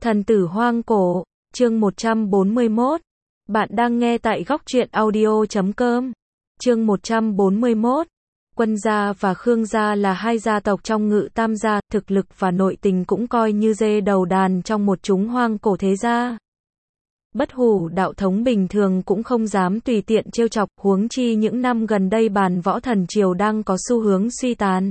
Thần tử hoang cổ, chương 141. Bạn đang nghe tại góc truyện audio.com. Chương 141. Quân gia và Khương gia là hai gia tộc trong Ngự Tam gia, thực lực và nội tình cũng coi như dê đầu đàn trong một chúng hoang cổ thế gia. Bất Hủ đạo thống bình thường cũng không dám tùy tiện trêu chọc, huống chi những năm gần đây bàn võ thần triều đang có xu hướng suy tàn.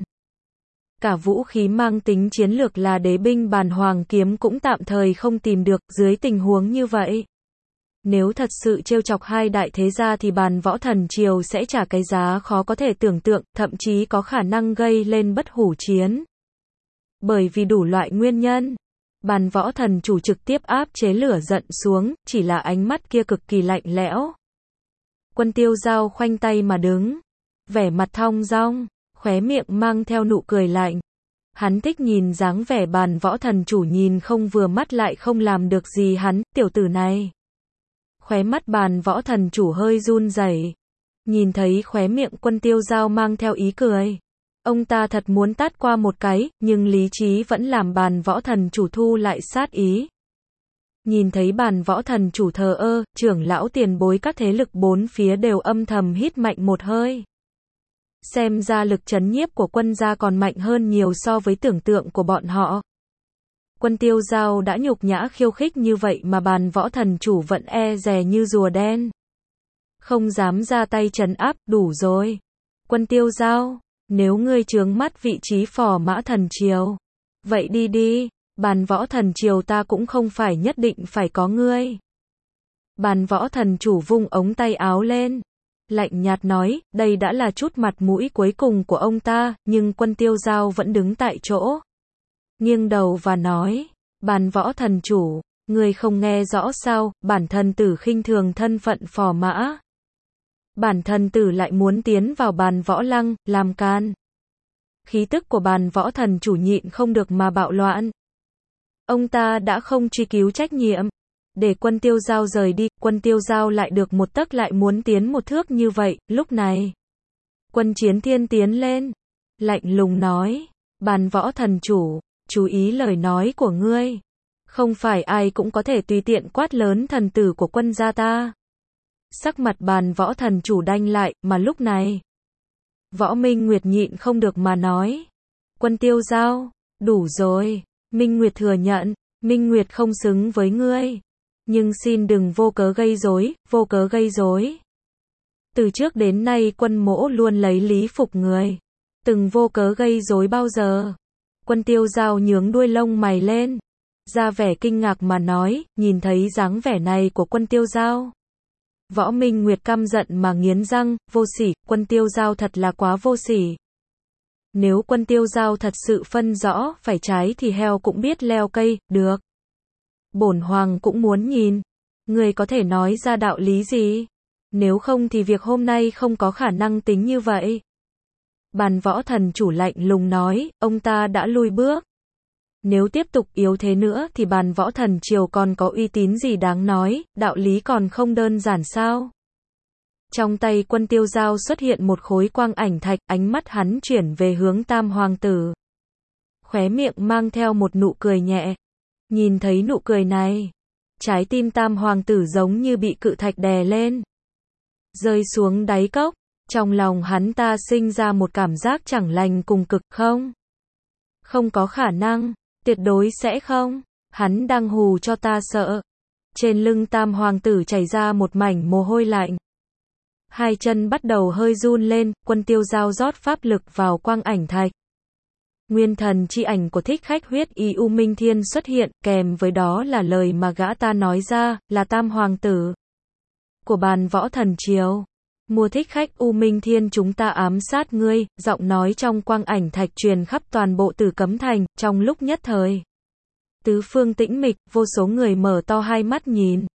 Cả vũ khí mang tính chiến lược là đế binh bàn hoàng kiếm cũng tạm thời không tìm được, dưới tình huống như vậy. Nếu thật sự trêu chọc hai đại thế gia thì bàn võ thần triều sẽ trả cái giá khó có thể tưởng tượng, thậm chí có khả năng gây lên bất hủ chiến. Bởi vì đủ loại nguyên nhân, bàn võ thần chủ trực tiếp áp chế lửa giận xuống, chỉ là ánh mắt kia cực kỳ lạnh lẽo. Quân Tiêu Giao khoanh tay mà đứng, vẻ mặt thong dong, khóe miệng mang theo nụ cười lạnh. Hắn thích nhìn dáng vẻ bàn võ thần chủ nhìn không vừa mắt lại không làm được gì hắn, tiểu tử này. Khóe mắt bàn võ thần chủ hơi run rẩy. Nhìn thấy khóe miệng Quân Tiêu Giao mang theo ý cười. Ông ta thật muốn tát qua một cái, nhưng lý trí vẫn làm bàn võ thần chủ thu lại sát ý. Nhìn thấy bàn võ thần chủ thờ ơ, trưởng lão tiền bối các thế lực bốn phía đều âm thầm hít mạnh một hơi. Xem ra lực trấn nhiếp của quân gia còn mạnh hơn nhiều so với tưởng tượng của bọn họ. Quân Tiêu Giao đã nhục nhã khiêu khích như vậy mà bàn võ thần chủ vẫn e dè như rùa đen. Không dám ra tay trấn áp, đủ rồi. Quân Tiêu Giao, nếu ngươi chướng mắt vị trí phò mã thần triều, vậy đi đi, bàn võ thần triều ta cũng không phải nhất định phải có ngươi. Bàn võ thần chủ vung ống tay áo lên. Lạnh nhạt nói, đây đã là chút mặt mũi cuối cùng của ông ta, nhưng Quân Tiêu Giao vẫn đứng tại chỗ. Nghiêng đầu và nói, bàn võ thần chủ, ngươi không nghe rõ sao, bản thần tử khinh thường thân phận phò mã. Bản thần tử lại muốn tiến vào bàn võ lăng, làm can. Khí tức của bàn võ thần chủ nhịn không được mà bạo loạn. Ông ta đã không truy cứu trách nhiệm. Để Quân Tiêu Giao rời đi, Quân Tiêu Giao lại được một tấc lại muốn tiến một thước như vậy, lúc này. Quân Chiến Thiên tiến lên, lạnh lùng nói, bàn võ thần chủ, chú ý lời nói của ngươi. Không phải ai cũng có thể tùy tiện quát lớn thần tử của quân gia ta. Sắc mặt bàn võ thần chủ đanh lại, mà lúc này. Võ Minh Nguyệt nhịn không được mà nói. Quân Tiêu Giao, đủ rồi, Minh Nguyệt thừa nhận, Minh Nguyệt không xứng với ngươi. Nhưng xin đừng vô cớ gây rối, vô cớ gây rối. Từ trước đến nay Quân Mỗ luôn lấy lý phục người. Từng vô cớ gây rối bao giờ. Quân Tiêu Giao nhướng đuôi lông mày lên. Ra vẻ kinh ngạc mà nói, nhìn thấy dáng vẻ này của Quân Tiêu Giao. Võ Minh Nguyệt căm giận mà nghiến răng, vô sỉ, Quân Tiêu Giao thật là quá vô sỉ. Nếu Quân Tiêu Giao thật sự phân rõ, phải trái thì heo cũng biết leo cây, được. Bổn hoàng cũng muốn nhìn. Người có thể nói ra đạo lý gì? Nếu không thì việc hôm nay không có khả năng tính như vậy. Bàn võ thần chủ lạnh lùng nói, ông ta đã lui bước. Nếu tiếp tục yếu thế nữa thì bàn võ thần triều còn có uy tín gì đáng nói, đạo lý còn không đơn giản sao? Trong tay Quân Tiêu Giao xuất hiện một khối quang ảnh thạch, ánh mắt hắn chuyển về hướng Tam Hoàng tử. Khóe miệng mang theo một nụ cười nhẹ. Nhìn thấy nụ cười này, trái tim Tam Hoàng tử giống như bị cự thạch đè lên. Rơi xuống đáy cốc, trong lòng hắn ta sinh ra một cảm giác chẳng lành cùng cực không? Không có khả năng, tuyệt đối sẽ không, hắn đang hù cho ta sợ. Trên lưng Tam Hoàng tử chảy ra một mảnh mồ hôi lạnh. Hai chân bắt đầu hơi run lên, Quân Tiêu Giao rót pháp lực vào quang ảnh thạch. Nguyên thần chi ảnh của thích khách huyết y U Minh Thiên xuất hiện, kèm với đó là lời mà gã ta nói ra, là Tam Hoàng tử của bàn võ thần triều. Mua thích khách U Minh Thiên chúng ta ám sát ngươi, giọng nói trong quang ảnh thạch truyền khắp toàn bộ Tử Cấm Thành, trong lúc nhất thời. Tứ phương tĩnh mịch, vô số người mở to hai mắt nhìn.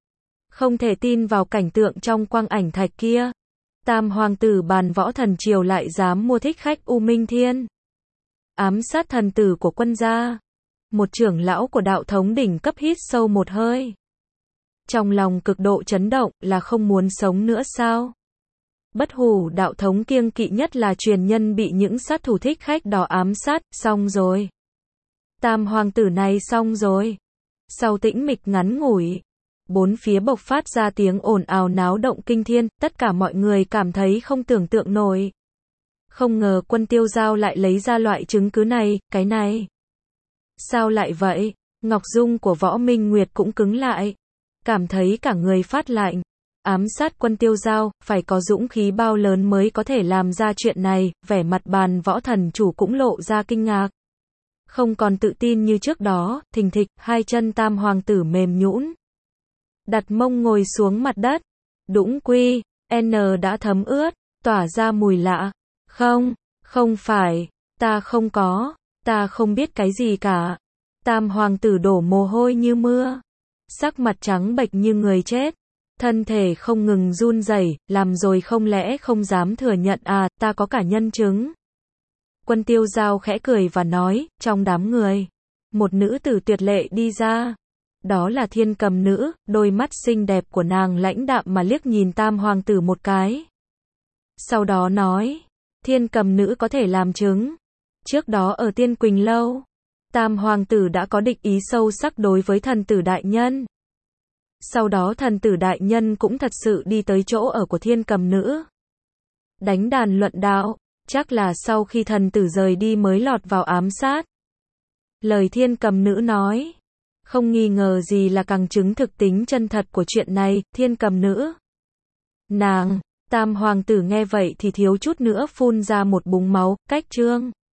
Không thể tin vào cảnh tượng trong quang ảnh thạch kia. Tam Hoàng tử bàn võ thần triều lại dám mua thích khách U Minh Thiên. Ám sát thần tử của quân gia. Một trưởng lão của đạo thống đỉnh cấp hít sâu một hơi. Trong lòng cực độ chấn động, là không muốn sống nữa sao? Bất Hủ đạo thống kiêng kỵ nhất là truyền nhân bị những sát thủ thích khách đó ám sát, xong rồi. Tam hoàng tử này xong rồi. Sau tĩnh mịch ngắn ngủi, bốn phía bộc phát ra tiếng ồn ào náo động kinh thiên, tất cả mọi người cảm thấy không tưởng tượng nổi. Không ngờ Quân Tiêu Giao lại lấy ra loại chứng cứ này, cái này. Sao lại vậy? Ngọc dung của Võ Minh Nguyệt cũng cứng lại. Cảm thấy cả người phát lạnh. Ám sát Quân Tiêu Giao, phải có dũng khí bao lớn mới có thể làm ra chuyện này, vẻ mặt Bàn Võ Thần Chủ cũng lộ ra kinh ngạc. Không còn tự tin như trước đó, thình thịch, hai chân Tam Hoàng tử mềm nhũn. Đặt mông ngồi xuống mặt đất. Đũng quy, N đã thấm ướt, tỏa ra mùi lạ. Không, không phải, ta không biết cái gì cả. Tam Hoàng tử đổ mồ hôi như mưa. Sắc mặt trắng bệch như người chết. Thân thể không ngừng run rẩy, làm rồi không lẽ không dám thừa nhận à, ta có cả nhân chứng. Quân Tiêu Giao khẽ cười và nói, trong đám người, một nữ tử tuyệt lệ đi ra. Đó là Thiên Cầm Nữ, đôi mắt xinh đẹp của nàng lãnh đạm mà liếc nhìn Tam Hoàng tử một cái. Sau đó nói, Thiên Cầm Nữ có thể làm chứng. Trước đó ở Tiên Quỳnh Lâu, Tam Hoàng tử đã có địch ý sâu sắc đối với thần tử đại nhân. Sau đó thần tử đại nhân cũng thật sự đi tới chỗ ở của Thiên Cầm Nữ. Đánh đàn luận đạo, chắc là sau khi thần tử rời đi mới lọt vào ám sát. Lời Thiên Cầm Nữ nói, không nghi ngờ gì là càng chứng thực tính chân thật của chuyện này, Thiên Cầm Nữ. Nàng, Tam Hoàng tử nghe vậy thì thiếu chút nữa phun ra một búng máu, cách chương.